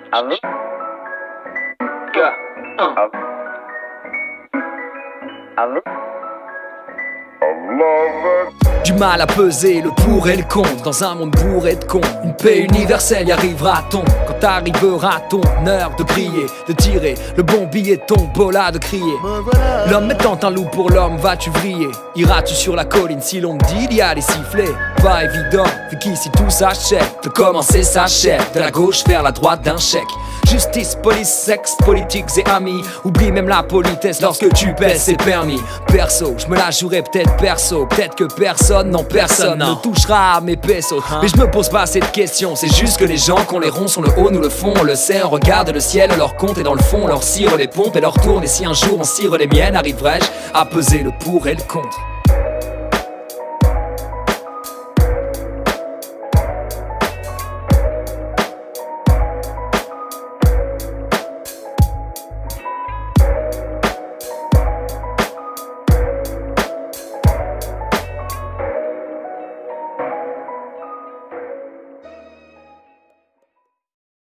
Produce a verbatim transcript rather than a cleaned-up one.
Ami? Yeah. Uh. Ami? Du mal à peser le pour et le contre dans un monde bourré de cons. Une paix universelle y arrivera-t-on quand arrivera ton heure de briller, de tirer le bon billet, ton bola de crier. L'homme étant un loup pour l'homme, vas-tu vriller? Iras-tu sur la colline si l'on te dit d'y aller siffler? Pas évident, vu qu'ici tout s'achète. De commencer s'achète, de la gauche vers la droite d'un chèque. Justice, police, sexe, politiques et amis. Oublie même la politesse lorsque tu pèses c'est permis. Perso, je me la jouerai peut-être perso. Peut-être que personne, non personne ne touchera à mes pesos. Mais je me pose pas cette question, c'est juste que les gens qu'on les ronds sont le haut, nous le fond. On le sait, on regarde le ciel, on leur compte et dans le fond on leur cire les pompes et leur tourne. Et si un jour on cire les miennes, arriverai-je à peser le pour et le contre?